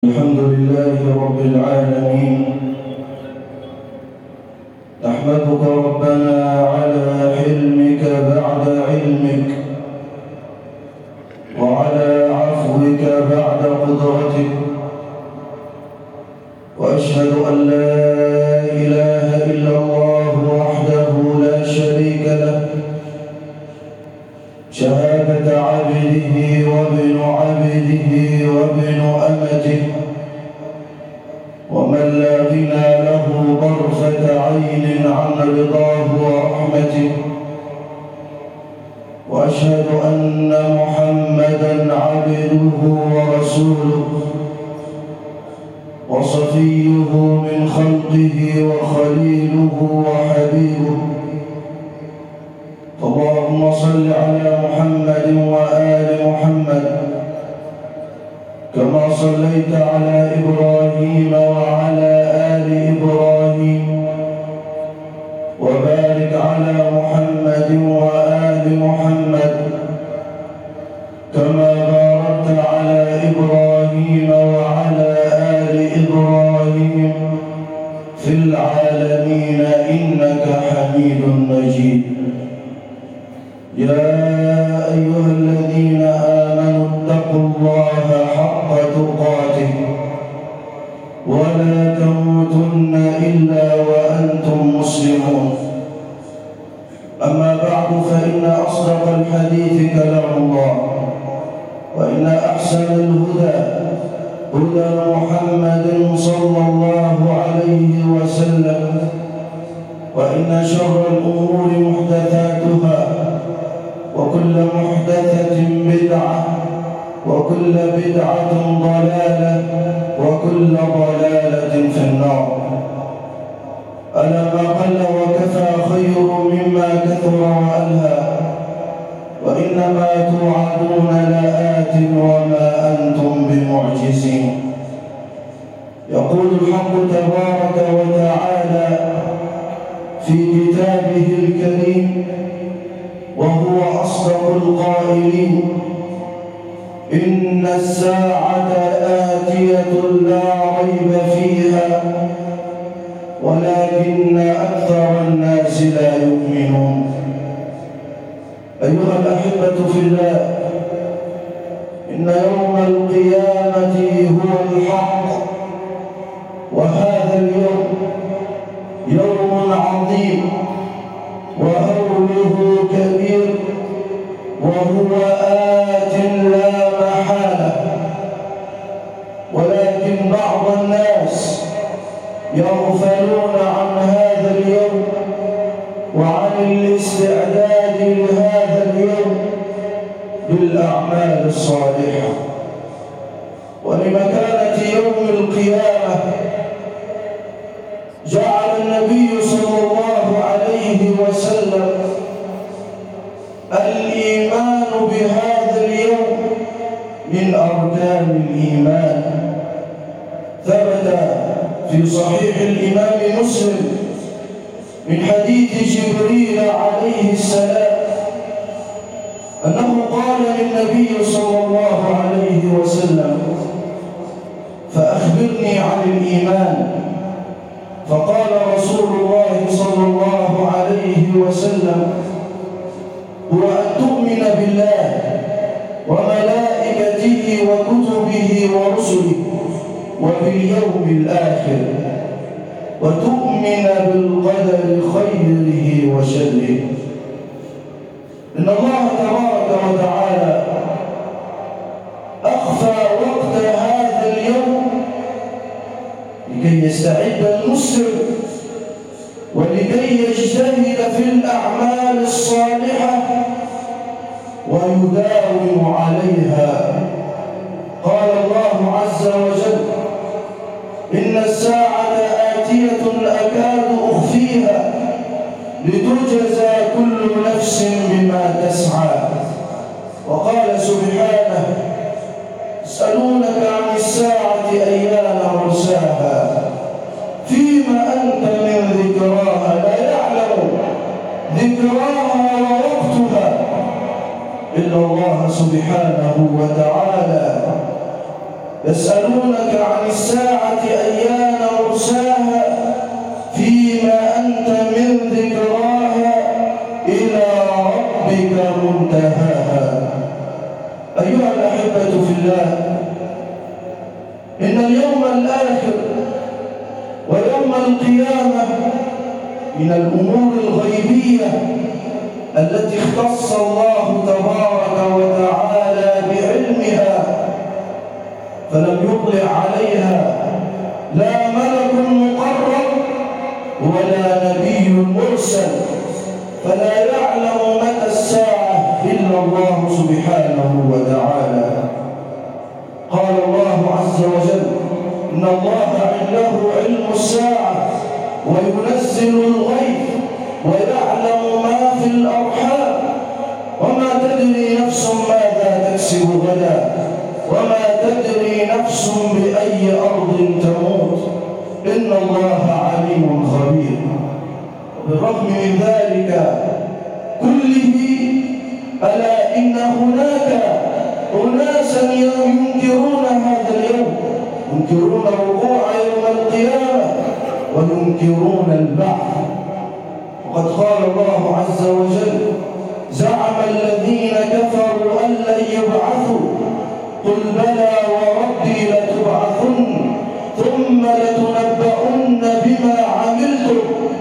الحمد لله رب العالمين. نحمدك ربنا على حلمك بعد علمك، وعلى عفوك بعد قدرتك، وأشهد أن لا إله إلا الله وحده لا شريك له، شهادة عبده وابن عبده وابن أمته، ومن لا غنى له طرفة عين عن رضاه ورحمته. وأشهد أن محمدًا عبده ورسوله، وصفيه من خلقه وخليله وحبيبه. اللهم صل على محمد وآل محمد كما صليت على إبراهيم وعلى آل إبراهيم، وبارك على محمد وآل محمد كما باركت على إبراهيم وعلى آل إبراهيم في العالمين إنك حميد مجيد. يا أيها الذين آمنوا اتقوا الله حق تقاته ولا تموتن إلا وأنتم مسلمون. أما بعد، فإن أصدق الحديث كلام الله، وإن أحسن الهدى هدى محمد صلى الله عليه وسلم، وإن شر الأمور محدثاتها، وكل محدثة بدعة، وكل بدعة ضلالة، وكل ضلالة في النار. ألا ما قل وكفى خير مما كثر وألهى، وإنما توعدون لآت وما أنتم بمعجزين. يقول الحق تبارك وتعالى في كتابه الكريم وهو أصدق القائلين: إن الساعة آتية لا ريب فيها ولكن أكثر الناس لا يؤمنون. أيها الأحبة في الله، إن يوم القيامة هو الحق، وهذا اليوم يوم عظيم وهوله كبير، وهو آت لا محالة. ولكن بعض الناس يغفلون عن هذا اليوم وعن الاستعداد لهذا اليوم بالأعمال الصالحة. ولمكانة يوم القيامة جعل النبي صلى الله عليه وسلم الإيمان بهذا اليوم من أركان الإيمان. ثبت في صحيح الإمام مسلم من حديث جبريل عليه السلام أنه قال للنبي صلى الله عليه وسلم: فأخبرني عن الإيمان. فقال رسول الله صلى الله عليه وسلم: هو أن تؤمن بالله وملائكته وكتبه ورسله وباليوم الآخر، وتؤمن بالقدر خيره وشره. إن الله تبارك وتعالى أخفى وقت هذا اليوم لكي يستعد المسلم ولكي يجتهد في الأعمال الصالحة ويداوم عليها. قال الله عز وجل: إن الساعة آتية أكاد أخفيها لتجزى كل نفس بما تسعى. وقال سبحانه: يسألونك عن الساعة أيان مرساها فيما أنت من ذكراها لا يعلم ذكراها ووقتها إلا الله سبحانه وتعالى. يسألونك عن الساعة أيان مرساها فيما أنت من ذكراها إلى ربك منتهاها. أيها الأحبة في الله، إن اليوم الآخر ويوم القيامة من الأمور الغيبية التي اختص الله تبارك وتعالى بعلمها، فلم يطلع عليها لا ملك مقرب ولا نبي مرسل، فلا يعلم متى الساعة إلا الله سبحانه وتعالى. قال الله عز وجل: إن الله عنده علم الساعة وينزل الغيث ويعلم ما في الأرحام وما تدري نفس ماذا تكسب غدا وما تدري نفس بأي أرض تموت إن الله عليم خبير. بالرغم من ذلك كله ألا إن هناك أناسا ينكرون هذا اليوم، ينكرون وقوع يوم القيامة وينكرون البعث. وقد قال الله عز وجل: زعم الذين كفروا أن لن يبعثوا قل بلى وربي لتبعثن ثم لتنبؤن بما عملتم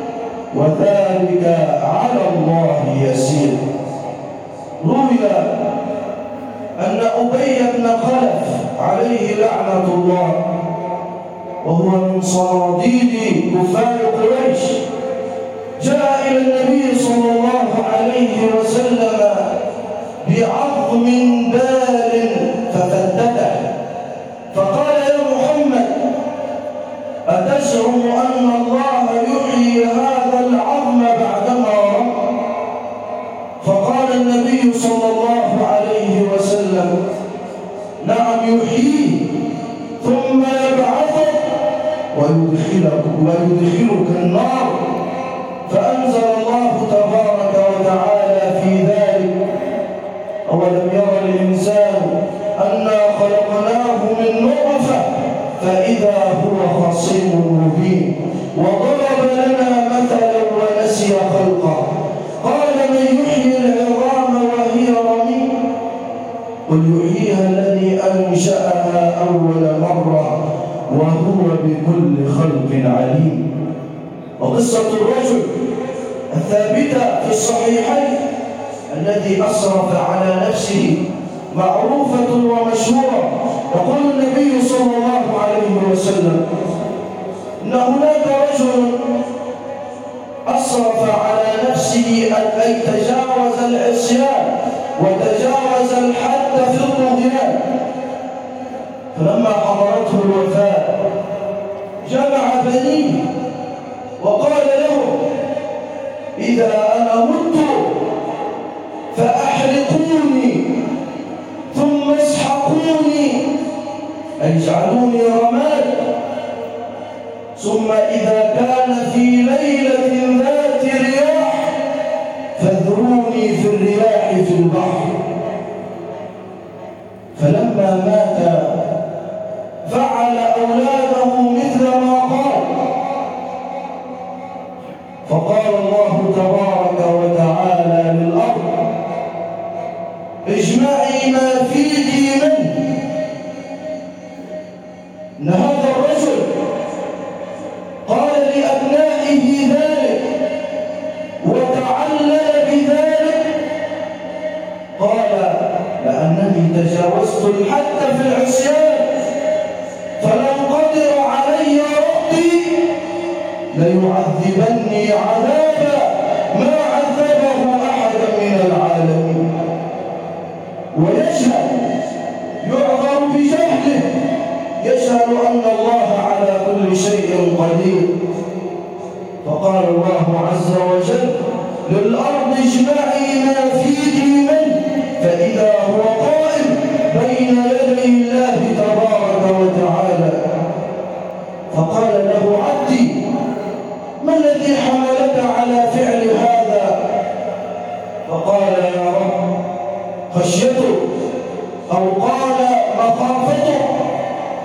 وذلك على الله يسير. روي أن أبي بن خلف عليه لعنة الله، وهو من صناديد كفار قريش، جاء إلى النبي صلى الله عليه وسلم بعظم بال ففتته، فقال: يا محمد، أتزعم أن الله يحيي هذا العظم بعدما رق؟ فقال النبي صلى الله عليه وسلم: نعم يحييه ثم يبعثك ويدخلك النار. فأنزل الله تبارك وتعالى في ذلك: أولم يرى الإنسان أنا خلقناه من نطفة فإذا هو خصيم مبين وضرب لنا مثلا ونسي خلقه قال: من يحيي العظام وهي رميم قل يحييها الذي أنشأها أول مرة وهو بكل خلق عليم. وقصة الرجل الثابتة في الصحيحين الذي أسرف على نفسه معروفة ومشهورة. يقول النبي صلى الله عليه وسلم: إن هناك رجل أسرف على نفسه أي تجاوز العصيان وتجاوز الحد في الطغيان، فلما حضرته الوفاة جمع بنيه وقال لهم: إذا أنا مت فأحرقوني ثم اسحقوني، أي اجعلوني رماد، ثم إذا كان في ليلة ذات رياح فاذروني في الرياح في البحر. فلما مات فعل أولاده مثل ما قال، فقال الله تبارك وتعالى للأرض: اجمعي ما فيك منه. إن هذا الرجل قال لأبنائه ذلك وتعلل بذلك، قال: لأنني تجاوزت الحد في العصيان فلو قدر علي ربي ليعذبني عذابا ما عذبه أحد من العالمين. ويجهل، يعذر بجهله، يجهل أن الله على كل شيء قدير. فقال الله عز وجل للأرض: اجمعي ما فيك منه، فإذا هو قائم بين يدي الله تبارك وتعالى. فقال له: عبدي، ما الذي حملك على فعل هذا؟ فقال: يا رب، خشيته، أو قال مخافته،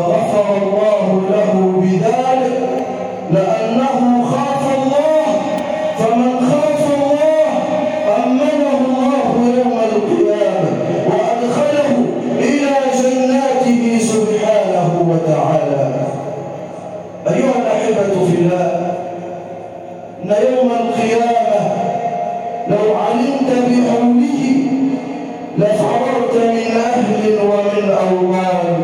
لغفر الله له بذلك لأنه خاف الله. فمن خاف الله أمنه الله يوم القيامة وأدخله إلى جناته سبحانه وتعالى. أيها الأحبة في الله، إن يوم القيامة لو علمت بحوله لفررت من أهل ومن أوطان.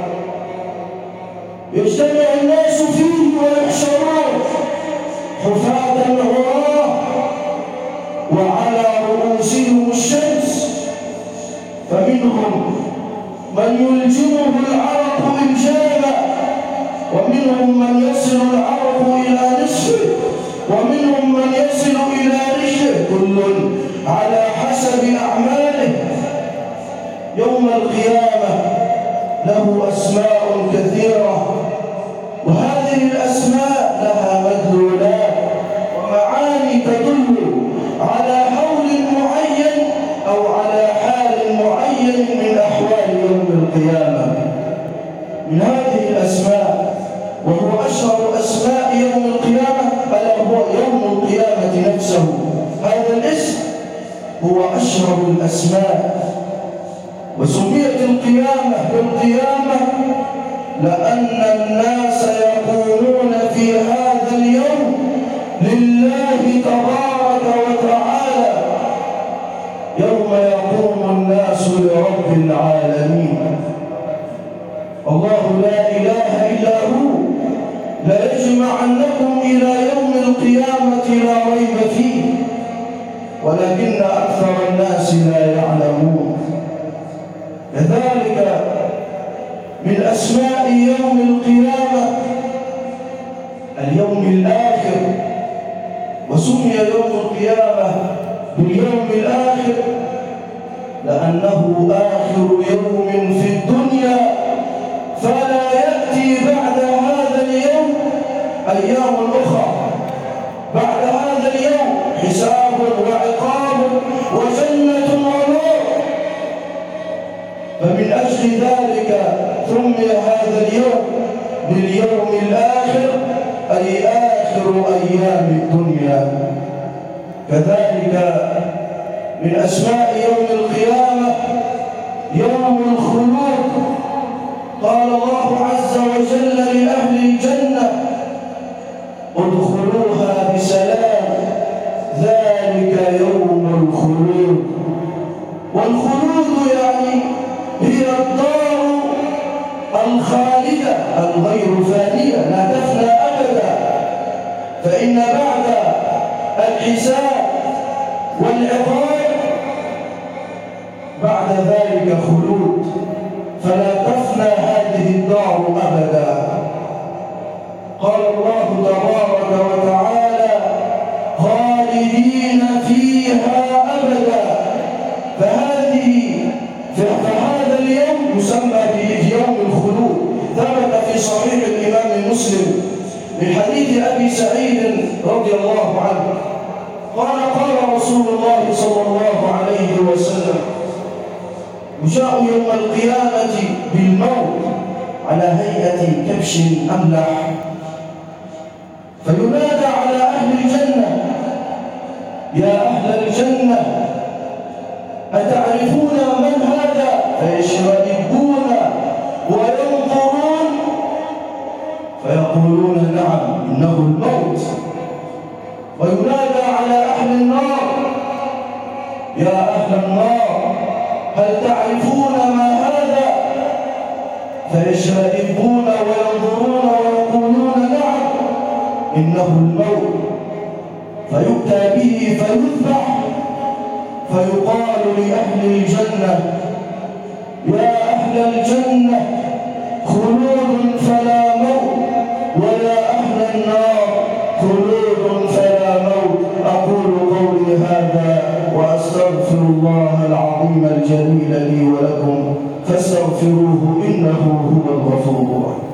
يجتمع الناس فيه ويحشرون حفاة عراة وعلى رؤوسهم الشمس، فمنهم من يلجمه العرق إلجاما، ومنهم من يصل العرق إلى نصفه، ومنهم من يصل إلى رجله، كل على حسب أعماله. يوم القيامة له أسماء كثيرة، وهذه الأسماء لها مدلولات ومعاني تدل على حول معين أو على حال معين من أحوال يوم القيامة. من هذه الأسماء، وهو أشهر أسماء يوم القيامة، ألا هو يوم القيامة نفسه. هذا الاسم هو أشهر الأسماء، وسميت القيامة بالقيامة لأن الناس يقومون في هذا اليوم لله تبارك وتعالى، يوم يقوم الناس لرب العالمين. الله لا إله إلا هو ليجمعنكم إلى يوم القيامة لا ريب فيه، ولكن أكثر الناس لا يعلمون. كذلك من أسماء يوم القيامة اليوم الآخر، وسمي يوم القيامة باليوم الآخر لأنه آخر يوم في الدنيا، فلا يأتي بعد هذا اليوم أيام أخرى. بعد هذا اليوم حساب وعقاب وجنة ونور. فمن أجل ذلك سمي هذا اليوم باليوم الآخر، أي آخر أيام الدنيا. كذلك من أسماء يوم القيامة يوم الخلود. قال الله عز وجل لأهل الجنة: ادخلوها بسلام، ذلك يوم الخلود. والخلود يعني هي الدار الخالدة الغير فانية، لا تفنى أبدا. فإن بعد الحساب والعقاب بعد ذلك خلود، فلا تفنى هذه الدار أبدا. قال الله تبارك وتعالى: خالدين فيها أبدا. فهذا اليوم يسمى بيوم الخلود. ثبت في صحيح الإمام مسلم من حديث أبي سعيد رضي الله عنه قال رسول الله صلى الله عليه وسلم: يجاء يوم القيامة بالموت على هيئة كبش أملح، فينادى على أهل الجنة: يا أهل الجنة، أتعرفون من هذا؟ فيشرئبون وينظرون فيقولون: نعم، إنه الموت. وينادى على أهل النار: يا أهل النار، هل تعرفون ما هذا؟ فيشرئبون وينظرون ويقولون: نعم، إنه الموت. فيؤتى به فيذبح، فيقال لأهل الجنة: يا أهل الجنة، خلود فلا موت، ويا أهل النار، خلود فلا موت. أقول قولي هذا وأستغفر الله العظيم الجليل لي ولكم، فاستغفروه إنه هو الغفور الرحيم.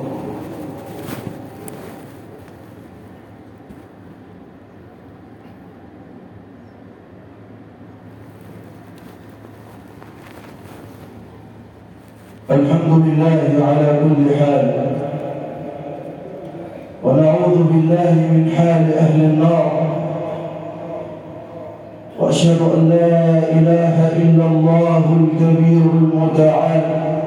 الحمد لله على كل حال، ونعوذ بالله من حال أهل النار، وأشهد أن لا إله إلا الله الكبير المتعال،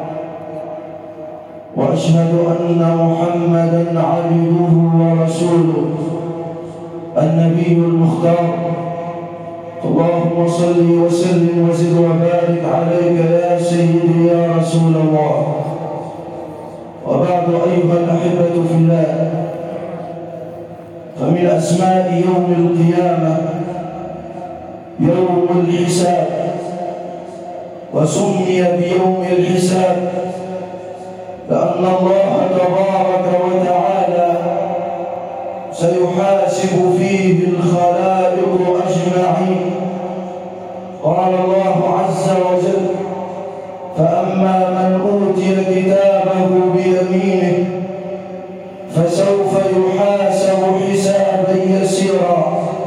وأشهد أن محمدًا عبده ورسوله النبي المختار. اللهم صل وسلم وزد وبارك عليك يا سيدي يا رسول الله. وبعد أيها الأحبة في الله، فمن أسماء يوم القيامة يوم الحساب، وسمي بيوم الحساب لأن الله تبارك وتعالى سيحاسب فيه الخلائق أجمعين. قال الله عز وجل: فأما من أوتي كتابه بيمينه فسوف يحاسب حسابا يسيرا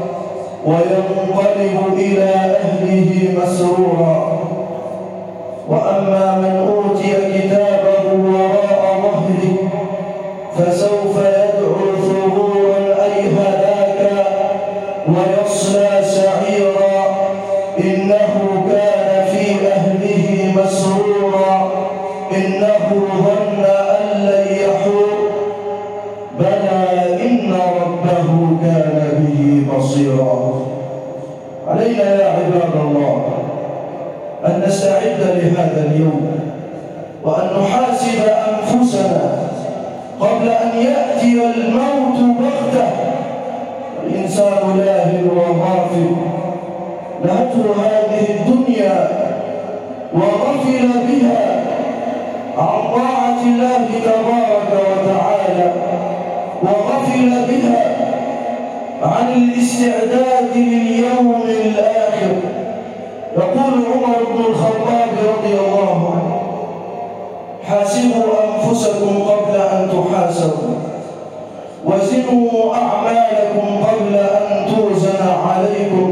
وينقلب إلى أهله مسرورا. وأما من أوتي كتابه وراء ظهره فسوف يدعو ثبورا أي هلاكا ويصلى سعيرا إنه كان في أهله مسرورا إنه ظن أن لن يحور بلى إن ربه كان به بصيرا. علينا يا عباد الله أن نستعد لهذا اليوم، وأن نحاسب أنفسنا قبل أن يأتي الموت بغتة. الإنسان لاهٍ وغافل، لهته هذه الدنيا وغفل بها عن طاعة الله تبارك وتعالى، وغفل بها عن الاستعداد لليوم الآخر. يقول عمر بن الخطاب رضي الله عنه: حاسبوا أنفسكم قبل أن تحاسبوا، وزنوا أعمالكم قبل أن توزن عليكم،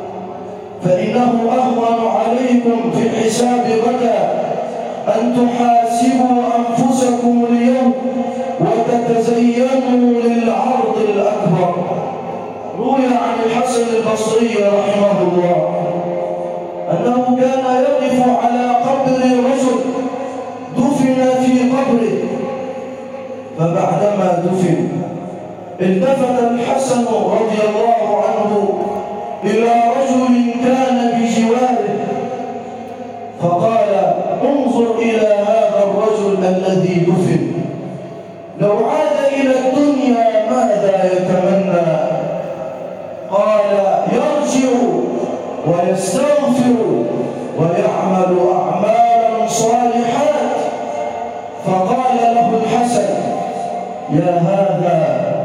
فإنه أهون عليكم في الحساب غدا أن تحاسبوا أنفسكم اليوم وتتزينوا للعرض الأكبر. روي عن الحسن البصري رحمه الله أنه كان يقف على قبر رجل دفن في قبره، فبعدما دفن التفت الحسن رضي الله عنه إلى رجل كان بجواره فقال: انظر إلى هذا الرجل الذي دفن، لو عاد إلى الدنيا ماذا يتمنى؟ قال: يرجع ويستغفر ويعمل أعمالا صالحات. فقال له الحسن: يا هذا،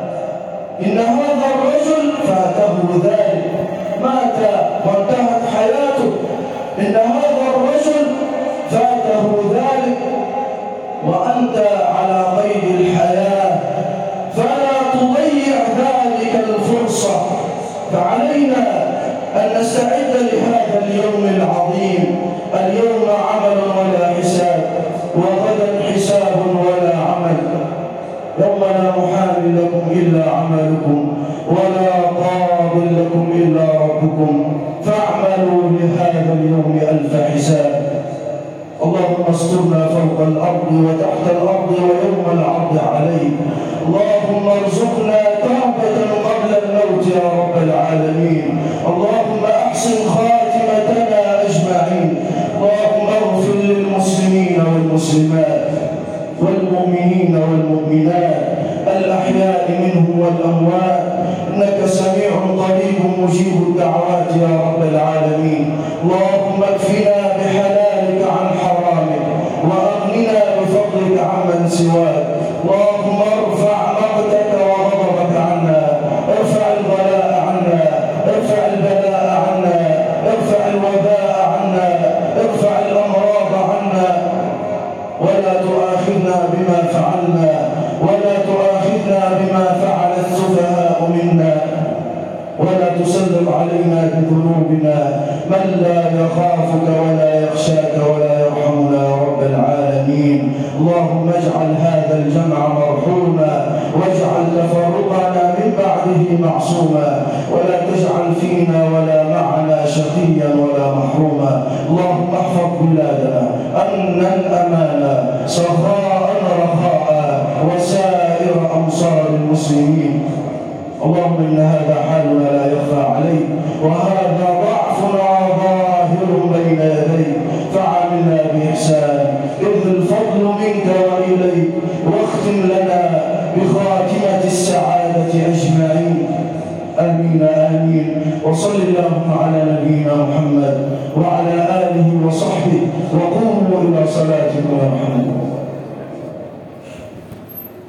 إن هذا الرجل فاته ذلك، مات وانتهت حياته، إن هذا الرجل فاته ذلك وأنت على قيد الحياة، فلا تضيع ذلك الفرصة. فعلينا أن نستعد لهذا اليوم العظيم. اليوم عمل ولا حساب، وغدا حساب ولا عمل. يوم لا محال لكم إلا عملكم، ولا قاض لكم إلا ربكم، فاعملوا لهذا اليوم ألف حساب. اللهم استرنا فوق الأرض وتحت الأرض ويوم العرض عليك. اللهم ارزقنا توبة قبل الموت يا رب العالمين. اللهم أحسن خاتمتنا أجمعين. اللهم اغفر للمسلمين والمسلمات والمؤمنين والمؤمنات الأحياء منهم والأموات، إنك سميع قريب مجيب الدعوات يا رب العالمين. اللهم اكفنا بحلالك عن حرامك، وأغننا بفضلك عمن سواك. اللهم ارفع مقتك وغضبك عنا، ارفع البلاء عنا، ارفع البلاء عنا، ارفع الوباء عنا، ارفع الأمراض عنا، ولا تؤاخذنا بما فعلنا، ولا تؤاخذنا بما فعل السفهاء منا، ولا تسلط علينا بذنوبنا من لا يخافك ولا يخشاك ولا يرحمنا يا رب العالمين. معصوما، ولا تجعل فينا ولا معنا شقيا ولا محروما. اللهم احفظ بلادنا أمنا أمانا سخاء رخاء وسائر أمصار المسلمين. اللهم إن هذا حالنا لا يخفى عليك، وهذا ضعفنا ظاهر بين يديك، فعاملنا بإحسان إذ الفضل منك وإليك، واختم لنا بخاتمة السعادة أجمعين. آمين آمين. وصل اللهم على نبينا محمد وعلى آله وصحبه، وقوموا إلى صلاتكم يرحمكم.